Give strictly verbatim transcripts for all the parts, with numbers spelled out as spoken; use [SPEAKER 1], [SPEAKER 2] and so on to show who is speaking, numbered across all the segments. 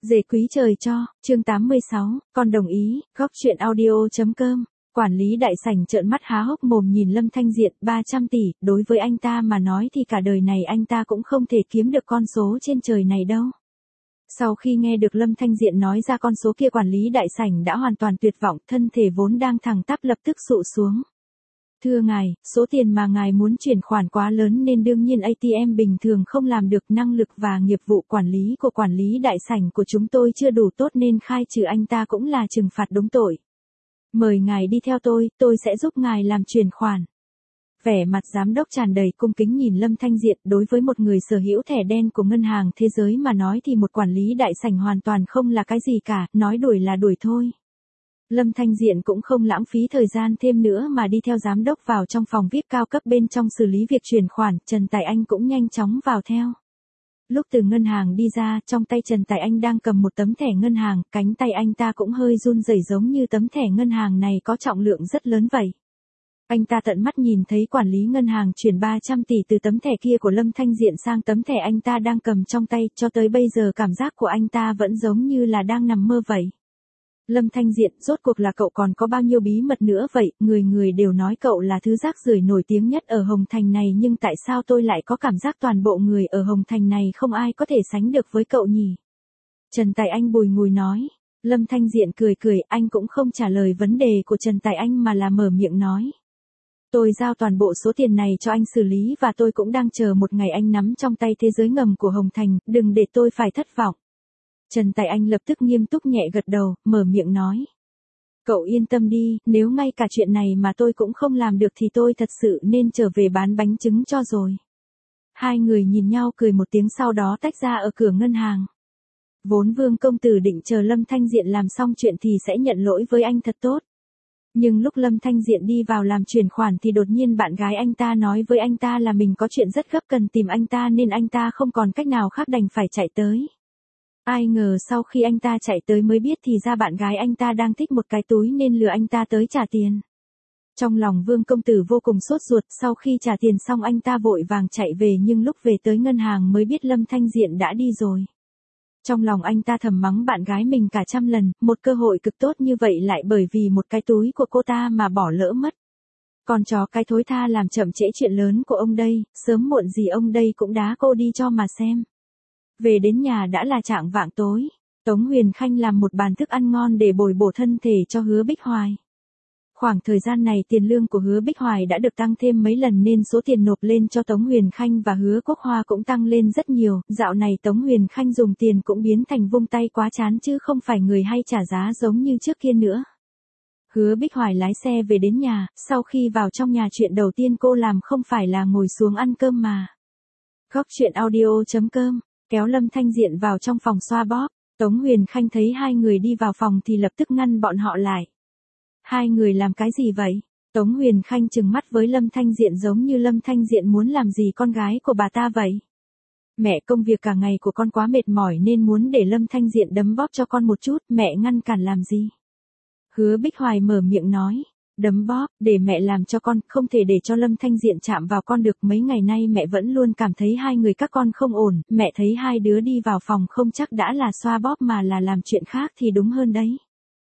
[SPEAKER 1] Dề quý trời cho, chương tám mươi sáu, con đồng ý, góc chuyện audio.com. Quản lý đại sảnh trợn mắt há hốc mồm nhìn Lâm Thanh Diện, ba trăm tỷ, đối với anh ta mà nói thì cả đời này anh ta cũng không thể kiếm được con số trên trời này đâu. Sau khi nghe được Lâm Thanh Diện nói ra con số kia, quản lý đại sảnh đã hoàn toàn tuyệt vọng, thân thể vốn đang thẳng tắp lập tức sụ xuống. Thưa ngài, số tiền mà ngài muốn chuyển khoản quá lớn nên đương nhiên a tê em bình thường không làm được, năng lực và nghiệp vụ quản lý của quản lý đại sảnh của chúng tôi chưa đủ tốt nên khai trừ anh ta cũng là trừng phạt đúng tội. Mời ngài đi theo tôi, tôi sẽ giúp ngài làm chuyển khoản. Vẻ mặt giám đốc tràn đầy cung kính nhìn Lâm Thanh Diện, đối với một người sở hữu thẻ đen của ngân hàng thế giới mà nói thì một quản lý đại sảnh hoàn toàn không là cái gì cả, nói đuổi là đuổi thôi. Lâm Thanh Diện cũng không lãng phí thời gian thêm nữa mà đi theo giám đốc vào trong phòng vi ai pi cao cấp bên trong xử lý việc chuyển khoản, Trần Tài Anh cũng nhanh chóng vào theo. Lúc từ ngân hàng đi ra, trong tay Trần Tài Anh đang cầm một tấm thẻ ngân hàng, cánh tay anh ta cũng hơi run rẩy giống như tấm thẻ ngân hàng này có trọng lượng rất lớn vậy. Anh ta tận mắt nhìn thấy quản lý ngân hàng chuyển ba trăm tỷ từ tấm thẻ kia của Lâm Thanh Diện sang tấm thẻ anh ta đang cầm trong tay, cho tới bây giờ cảm giác của anh ta vẫn giống như là đang nằm mơ vậy. Lâm Thanh Diện, rốt cuộc là cậu còn có bao nhiêu bí mật nữa vậy, người người đều nói cậu là thứ rác rưởi nổi tiếng nhất ở Hồng Thành này, nhưng tại sao tôi lại có cảm giác toàn bộ người ở Hồng Thành này không ai có thể sánh được với cậu nhỉ? Trần Tài Anh bùi ngùi nói. Lâm Thanh Diện cười cười, anh cũng không trả lời vấn đề của Trần Tài Anh mà là mở miệng nói. Tôi giao toàn bộ số tiền này cho anh xử lý và tôi cũng đang chờ một ngày anh nắm trong tay thế giới ngầm của Hồng Thành, đừng để tôi phải thất vọng. Trần Tài Anh lập tức nghiêm túc nhẹ gật đầu, mở miệng nói. Cậu yên tâm đi, nếu ngay cả chuyện này mà tôi cũng không làm được thì tôi thật sự nên trở về bán bánh trứng cho rồi. Hai người nhìn nhau cười một tiếng sau đó tách ra ở cửa ngân hàng. Vốn Vương công tử định chờ Lâm Thanh Diện làm xong chuyện thì sẽ nhận lỗi với anh thật tốt. Nhưng lúc Lâm Thanh Diện đi vào làm chuyển khoản thì đột nhiên bạn gái anh ta nói với anh ta là mình có chuyện rất gấp cần tìm anh ta nên anh ta không còn cách nào khác đành phải chạy tới. Ai ngờ sau khi anh ta chạy tới mới biết thì ra bạn gái anh ta đang thích một cái túi nên lừa anh ta tới trả tiền. Trong lòng Vương công tử vô cùng sốt ruột, sau khi trả tiền xong anh ta vội vàng chạy về nhưng lúc về tới ngân hàng mới biết Lâm Thanh Diện đã đi rồi. Trong lòng anh ta thầm mắng bạn gái mình cả trăm lần, một cơ hội cực tốt như vậy lại bởi vì một cái túi của cô ta mà bỏ lỡ mất. Còn chó cái thối tha làm chậm trễ chuyện lớn của ông đây, sớm muộn gì ông đây cũng đá cô đi cho mà xem. Về đến nhà đã là chạng vạng tối, Tống Huyền Khanh làm một bàn thức ăn ngon để bồi bổ thân thể cho Hứa Bích Hoài. Khoảng thời gian này tiền lương của Hứa Bích Hoài đã được tăng thêm mấy lần nên số tiền nộp lên cho Tống Huyền Khanh và Hứa Quốc Hoa cũng tăng lên rất nhiều, dạo này Tống Huyền Khanh dùng tiền cũng biến thành vung tay quá chán chứ không phải người hay trả giá giống như trước kia nữa. Hứa Bích Hoài lái xe về đến nhà, sau khi vào trong nhà chuyện đầu tiên cô làm không phải là ngồi xuống ăn cơm mà. Góc chuyện audio.com, kéo Lâm Thanh Diện vào trong phòng xoa bóp, Tống Huyền Khanh thấy hai người đi vào phòng thì lập tức ngăn bọn họ lại. Hai người làm cái gì vậy? Tống Huyền Khanh trừng mắt với Lâm Thanh Diện giống như Lâm Thanh Diện muốn làm gì con gái của bà ta vậy. Mẹ, công việc cả ngày của con quá mệt mỏi nên muốn để Lâm Thanh Diện đấm bóp cho con một chút, mẹ ngăn cản làm gì? Hứa Bích Hoài mở miệng nói, đấm bóp, để mẹ làm cho con, không thể để cho Lâm Thanh Diện chạm vào con được, mấy ngày nay mẹ vẫn luôn cảm thấy hai người các con không ổn, mẹ thấy hai đứa đi vào phòng không chắc đã là xoa bóp mà là làm chuyện khác thì đúng hơn đấy.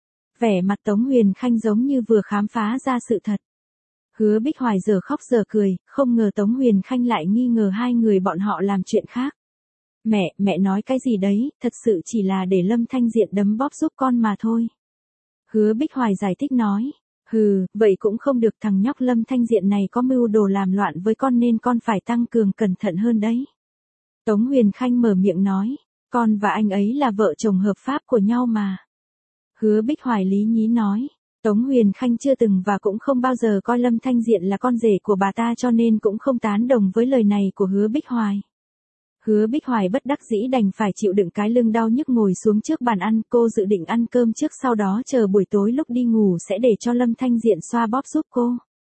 [SPEAKER 1] Vẻ mặt Tống Huyền Khanh giống như vừa khám phá ra sự thật. Hứa Bích Hoài giờ khóc giờ cười, không ngờ Tống Huyền Khanh lại nghi ngờ hai người bọn họ làm chuyện khác. Mẹ, mẹ nói cái gì đấy, thật sự chỉ là để Lâm Thanh Diện đấm bóp giúp con mà thôi. Hứa Bích Hoài giải thích nói, hừ, vậy cũng không được, thằng nhóc Lâm Thanh Diện này có mưu đồ làm loạn với con nên con phải tăng cường cẩn thận hơn đấy. Tống Huyền Khanh mở miệng nói, con và anh ấy là vợ chồng hợp pháp của nhau mà. Hứa Bích Hoài lý nhí nói, Tống Huyền Khanh chưa từng và cũng không bao giờ coi Lâm Thanh Diện là con rể của bà ta cho nên cũng không tán đồng với lời này của Hứa Bích Hoài. Hứa Bích Hoài bất đắc dĩ đành phải chịu đựng cái lưng đau nhức ngồi xuống trước bàn ăn, cô dự định ăn cơm trước sau đó chờ buổi tối lúc đi ngủ sẽ để cho Lâm Thanh Diện xoa bóp giúp cô.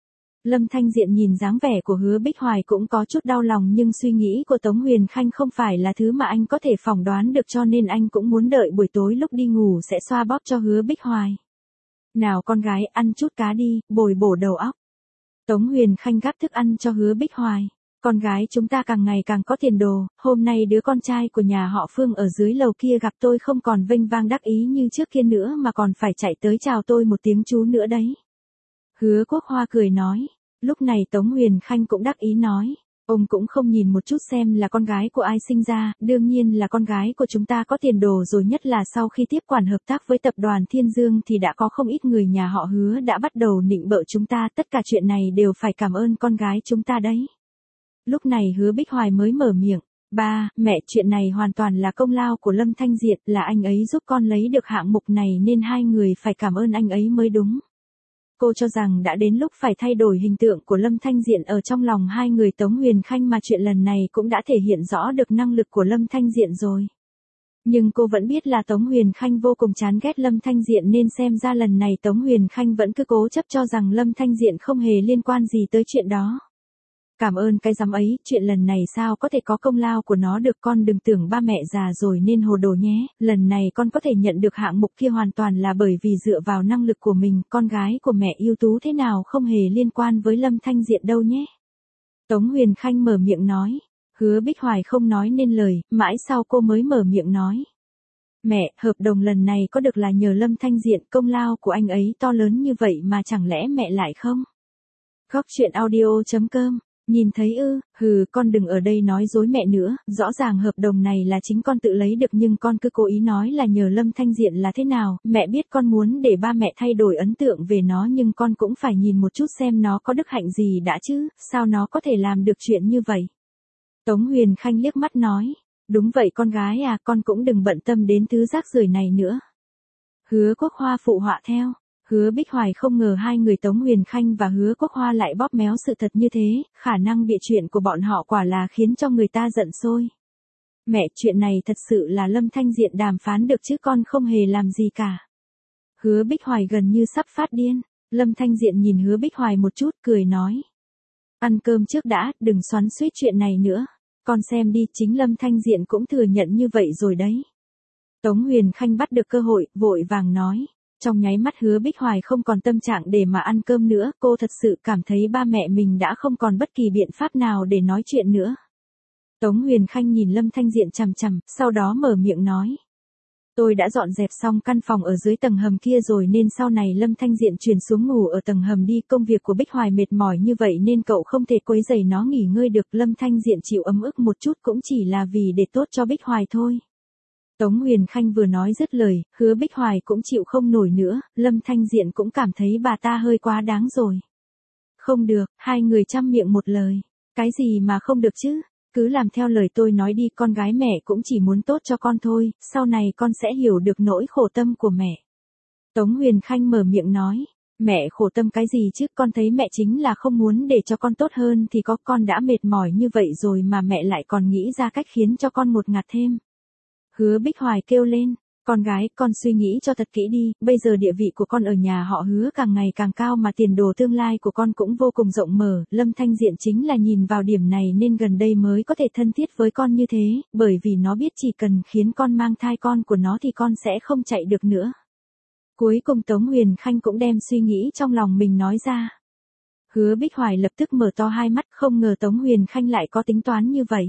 [SPEAKER 1] Lâm Thanh Diện nhìn dáng vẻ của Hứa Bích Hoài cũng có chút đau lòng nhưng suy nghĩ của Tống Huyền Khanh không phải là thứ mà anh có thể phỏng đoán được cho nên anh cũng muốn đợi buổi tối lúc đi ngủ sẽ xoa bóp cho Hứa Bích Hoài. Nào con gái, ăn chút cá đi, bồi bổ đầu óc. Tống Huyền Khanh gắp thức ăn cho Hứa Bích Hoài. Con gái chúng ta càng ngày càng có tiền đồ, hôm nay đứa con trai của nhà họ Phương ở dưới lầu kia gặp tôi không còn vênh vang đắc ý như trước kia nữa mà còn phải chạy tới chào tôi một tiếng chú nữa đấy. Hứa Quốc Hoa cười nói. Lúc này Tống Huyền Khanh cũng đắc ý nói. Ông cũng không nhìn một chút xem là con gái của ai sinh ra, đương nhiên là con gái của chúng ta có tiền đồ rồi, nhất là sau khi tiếp quản hợp tác với tập đoàn Thiên Dương thì đã có không ít người nhà họ Hứa đã bắt đầu nịnh bợ chúng ta, tất cả chuyện này đều phải cảm ơn con gái chúng ta đấy. Lúc này Hứa Bích Hoài mới mở miệng. Ba, mẹ, chuyện này hoàn toàn là công lao của Lâm Thanh Diện, là anh ấy giúp con lấy được hạng mục này nên hai người phải cảm ơn anh ấy mới đúng. Cô cho rằng đã đến lúc phải thay đổi hình tượng của Lâm Thanh Diện ở trong lòng hai người Tống Huyền Khanh, mà chuyện lần này cũng đã thể hiện rõ được năng lực của Lâm Thanh Diện rồi. Nhưng cô vẫn biết là Tống Huyền Khanh vô cùng chán ghét Lâm Thanh Diện nên xem ra lần này Tống Huyền Khanh vẫn cứ cố chấp cho rằng Lâm Thanh Diện không hề liên quan gì tới chuyện đó. Cảm ơn cái dám ấy, chuyện lần này sao có thể có công lao của nó được, con đừng tưởng ba mẹ già rồi nên hồ đồ nhé, lần này con có thể nhận được hạng mục kia hoàn toàn là bởi vì dựa vào năng lực của mình, con gái của mẹ ưu tú thế nào không hề liên quan với Lâm Thanh Diện đâu nhé. Tống Huyền Khanh mở miệng nói. Hứa Bích Hoài không nói nên lời, mãi sau cô mới mở miệng nói. Mẹ, hợp đồng lần này có được là nhờ Lâm Thanh Diện, công lao của anh ấy to lớn như vậy mà chẳng lẽ mẹ lại không? Góc truyện audio chấm com. Nhìn thấy ư, hừ, con đừng ở đây nói dối mẹ nữa, rõ ràng hợp đồng này là chính con tự lấy được nhưng con cứ cố ý nói là nhờ Lâm Thanh Diện là thế nào, mẹ biết con muốn để ba mẹ thay đổi ấn tượng về nó nhưng con cũng phải nhìn một chút xem nó có đức hạnh gì đã chứ, sao nó có thể làm được chuyện như vậy. Tống Huyền Khanh liếc mắt nói, đúng vậy con gái à, con cũng đừng bận tâm đến thứ rác rưởi này nữa. Hứa Quốc Hoa phụ họa theo. Hứa Bích Hoài không ngờ hai người Tống Huyền Khanh và Hứa Quốc Hoa lại bóp méo sự thật như thế, khả năng bịa chuyện của bọn họ quả là khiến cho người ta giận sôi. Mẹ, chuyện này thật sự là Lâm Thanh Diện đàm phán được chứ con không hề làm gì cả. Hứa Bích Hoài gần như sắp phát điên, Lâm Thanh Diện nhìn Hứa Bích Hoài một chút cười nói. Ăn cơm trước đã, đừng xoắn xuýt chuyện này nữa, con xem đi, chính Lâm Thanh Diện cũng thừa nhận như vậy rồi đấy. Tống Huyền Khanh bắt được cơ hội, vội vàng nói. Trong nháy mắt Hứa Bích Hoài không còn tâm trạng để mà ăn cơm nữa, cô thật sự cảm thấy ba mẹ mình đã không còn bất kỳ biện pháp nào để nói chuyện nữa. Tống Huyền Khanh nhìn Lâm Thanh Diện chằm chằm, sau đó mở miệng nói. Tôi đã dọn dẹp xong căn phòng ở dưới tầng hầm kia rồi nên sau này Lâm Thanh Diện chuyển xuống ngủ ở tầng hầm đi, công việc của Bích Hoài mệt mỏi như vậy nên cậu không thể quấy rầy nó nghỉ ngơi được. Lâm Thanh Diện chịu ấm ức một chút cũng chỉ là vì để tốt cho Bích Hoài thôi. Tống Huyền Khanh vừa nói dứt lời, Hứa Bích Hoài cũng chịu không nổi nữa, Lâm Thanh Diện cũng cảm thấy bà ta hơi quá đáng rồi. Không được, hai người chăm miệng một lời. Cái gì mà không được chứ? Cứ làm theo lời tôi nói đi, con gái mẹ cũng chỉ muốn tốt cho con thôi, sau này con sẽ hiểu được nỗi khổ tâm của mẹ. Tống Huyền Khanh mở miệng nói, mẹ khổ tâm cái gì chứ, con thấy mẹ chính là không muốn để cho con tốt hơn thì có, con đã mệt mỏi như vậy rồi mà mẹ lại còn nghĩ ra cách khiến cho con một ngạt thêm. Hứa Bích Hoài kêu lên, con gái, con suy nghĩ cho thật kỹ đi, bây giờ địa vị của con ở nhà họ Hứa càng ngày càng cao mà tiền đồ tương lai của con cũng vô cùng rộng mở, Lâm Thanh Diện chính là nhìn vào điểm này nên gần đây mới có thể thân thiết với con như thế, bởi vì nó biết chỉ cần khiến con mang thai con của nó thì con sẽ không chạy được nữa. Cuối cùng Tống Huyền Khanh cũng đem suy nghĩ trong lòng mình nói ra. Hứa Bích Hoài lập tức mở to hai mắt, không ngờ Tống Huyền Khanh lại có tính toán như vậy.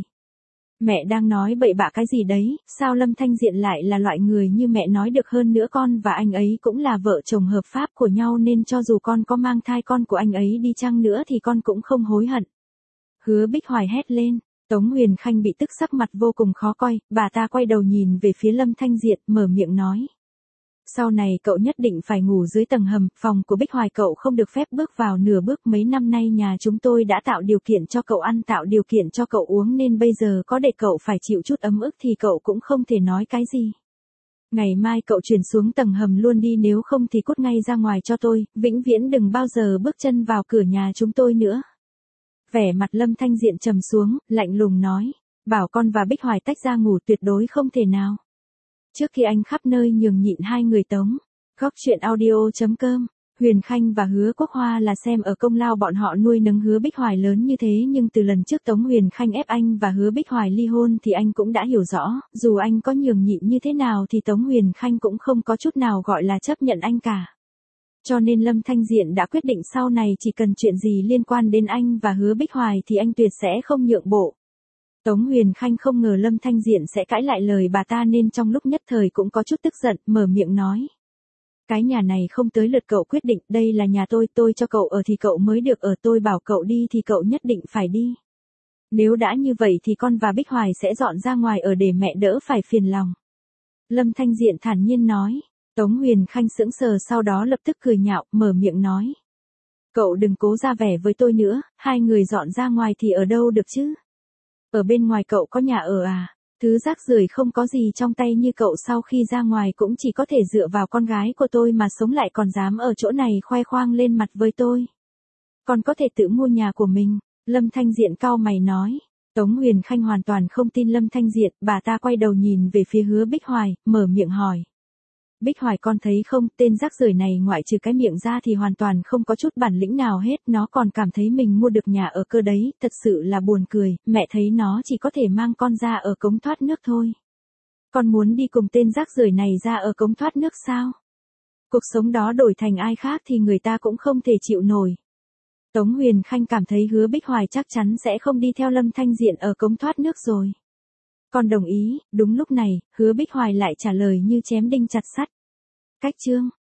[SPEAKER 1] Mẹ đang nói bậy bạ cái gì đấy, sao Lâm Thanh Diện lại là loại người như mẹ nói được, hơn nữa con và anh ấy cũng là vợ chồng hợp pháp của nhau nên cho dù con có mang thai con của anh ấy đi chăng nữa thì con cũng không hối hận. Hứa Bích Hoài hét lên, Tống Huyền Khanh bị tức sắc mặt vô cùng khó coi, bà ta quay đầu nhìn về phía Lâm Thanh Diện, mở miệng nói. Sau này cậu nhất định phải ngủ dưới tầng hầm, phòng của Bích Hoài cậu không được phép bước vào nửa bước, mấy năm nay nhà chúng tôi đã tạo điều kiện cho cậu ăn, tạo điều kiện cho cậu uống nên bây giờ có để cậu phải chịu chút ấm ức thì cậu cũng không thể nói cái gì. Ngày mai cậu chuyển xuống tầng hầm luôn đi, nếu không thì cút ngay ra ngoài cho tôi, vĩnh viễn đừng bao giờ bước chân vào cửa nhà chúng tôi nữa. Vẻ mặt Lâm Thanh Diện trầm xuống, lạnh lùng nói, bảo con và Bích Hoài tách ra ngủ tuyệt đối không thể nào. Trước khi anh khắp nơi nhường nhịn hai người Tống. Góc truyện audio chấm com. Huyền Khanh và Hứa Quốc Hoa là xem ở công lao bọn họ nuôi nấng Hứa Bích Hoài lớn như thế, nhưng từ lần trước Tống Huyền Khanh ép anh và Hứa Bích Hoài ly hôn thì anh cũng đã hiểu rõ, dù anh có nhường nhịn như thế nào thì Tống Huyền Khanh cũng không có chút nào gọi là chấp nhận anh cả. Cho nên Lâm Thanh Diện đã quyết định sau này chỉ cần chuyện gì liên quan đến anh và Hứa Bích Hoài thì anh tuyệt sẽ không nhượng bộ. Tống Huyền Khanh không ngờ Lâm Thanh Diện sẽ cãi lại lời bà ta nên trong lúc nhất thời cũng có chút tức giận, mở miệng nói. Cái nhà này không tới lượt cậu quyết định, đây là nhà tôi, tôi cho cậu ở thì cậu mới được ở, tôi bảo cậu đi thì cậu nhất định phải đi. Nếu đã như vậy thì con và Bích Hoài sẽ dọn ra ngoài ở để mẹ đỡ phải phiền lòng. Lâm Thanh Diện thản nhiên nói. Tống Huyền Khanh sững sờ sau đó lập tức cười nhạo, mở miệng nói. Cậu đừng cố ra vẻ với tôi nữa, hai người dọn ra ngoài thì ở đâu được chứ? Ở bên ngoài cậu có nhà ở à? Thứ rác rưởi không có gì trong tay như cậu sau khi ra ngoài cũng chỉ có thể dựa vào con gái của tôi mà sống lại còn dám ở chỗ này khoe khoang lên mặt với tôi. Còn có thể tự mua nhà của mình, Lâm Thanh Diện cau mày nói. Tống Huyền Khanh hoàn toàn không tin Lâm Thanh Diện, bà ta quay đầu nhìn về phía Hứa Bích Hoài, mở miệng hỏi. Bích Hoài con thấy không, tên rác rưởi này ngoại trừ cái miệng ra thì hoàn toàn không có chút bản lĩnh nào hết, nó còn cảm thấy mình mua được nhà ở cơ đấy, thật sự là buồn cười, mẹ thấy nó chỉ có thể mang con ra ở cống thoát nước thôi. Con muốn đi cùng tên rác rưởi này ra ở cống thoát nước sao? Cuộc sống đó đổi thành ai khác thì người ta cũng không thể chịu nổi. Tống Huyền Khanh cảm thấy Hứa Bích Hoài chắc chắn sẽ không đi theo Lâm Thanh Diện ở cống thoát nước rồi. Con đồng ý, đúng lúc này, Hứa Bích Hoài lại trả lời như chém đinh chặt sắt. Cách chương